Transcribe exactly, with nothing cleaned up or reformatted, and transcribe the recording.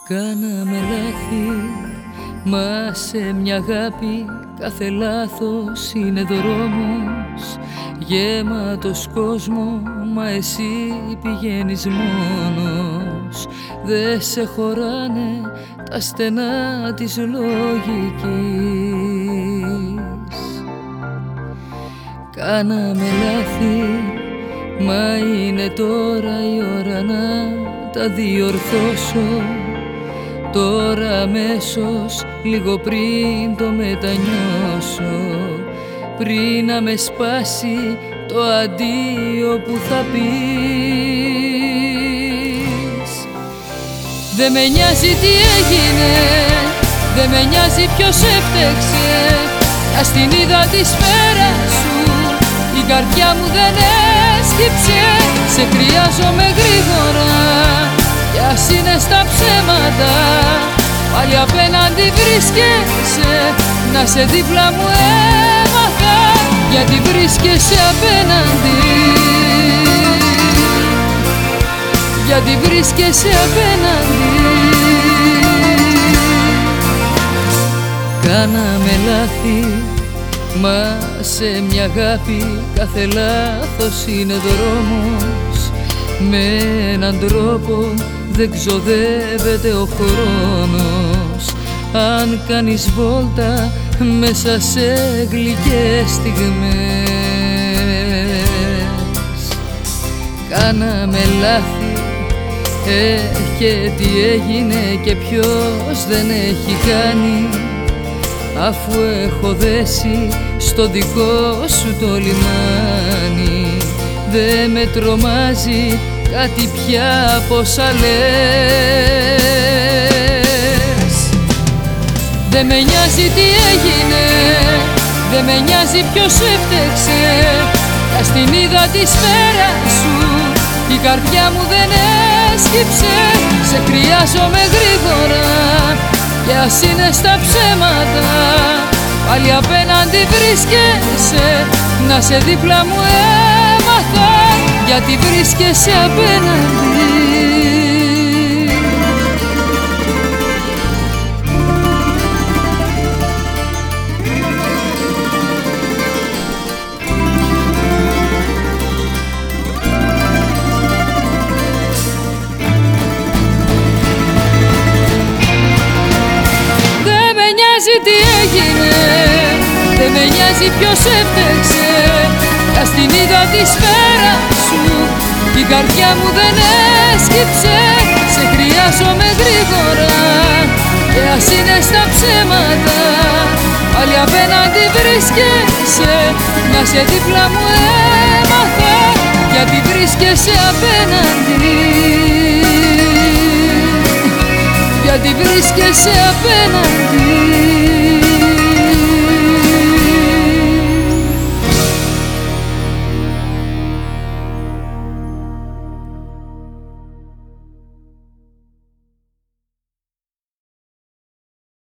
Κάναμε λάθη, μα σε μια αγάπη κάθε λάθος είναι δρόμος γέματος κόσμο, μα εσύ πηγαίνεις μόνος. Δε σε χωράνε τα στενά της λογικής. Κάναμε λάθη, μα είναι τώρα η ώρα να τα διορθώσω. Τώρα αμέσως, λίγο πριν το μετανιώσω, πριν να με σπάσει το αντίο που θα πεις. Δε με νοιάζει τι έγινε, δε με νοιάζει ποιος έφτεξε. Ας την είδα τη σφαίρα σου, η καρδιά μου δεν έσκυψε. Σε χρειάζομαι γρήγορα, κι ας είναι στα ψέματα, πάλι απέναντι βρίσκεσαι. Να σε δίπλα μου έμαθα, γιατί βρίσκεσαι απέναντι. Γιατί βρίσκεσαι απέναντι. Κάναμε λάθη, μα σε μια αγάπη κάθε λάθος είναι δρόμος. Με έναν τρόπο δεν ξοδεύεται ο χρόνος. Αν κάνεις βόλτα μέσα σε γλυκές στιγμές. Κάναμε λάθη, ε, και τι έγινε και ποιος δεν έχει κάνει, αφού έχω δέσει στο δικό σου το λιμάνι. Δε με τρομάζει κάτι πια από όσα λες. Δε με νοιάζει τι έγινε, δε με νοιάζει ποιος έφτεξε. Ας την είδα τη σφαίρα σου, η καρδιά μου δεν έσκυψε. Σε χρειάζομαι γρήγορα, κι ας είναι στα ψέματα, πάλι απέναντι βρίσκεσαι. Να σε δίπλα μου έμαθα, γιατί βρίσκεσαι απέναντι. Δεν με νοιάζει τι έγινε, δεν με νοιάζει ποιος έφτεξε. Ας την είδα τη σφαίρα σου, η καρδιά μου δεν έσκυψε. Σε χρειάζομαι γρήγορα, και ας είναι στα ψέματα, πάλι απέναντι βρίσκεσαι. Να σε δίπλα μου έμαθα, γιατί βρίσκεσαι απέναντι. Γιατί βρίσκεσαι απέναντι.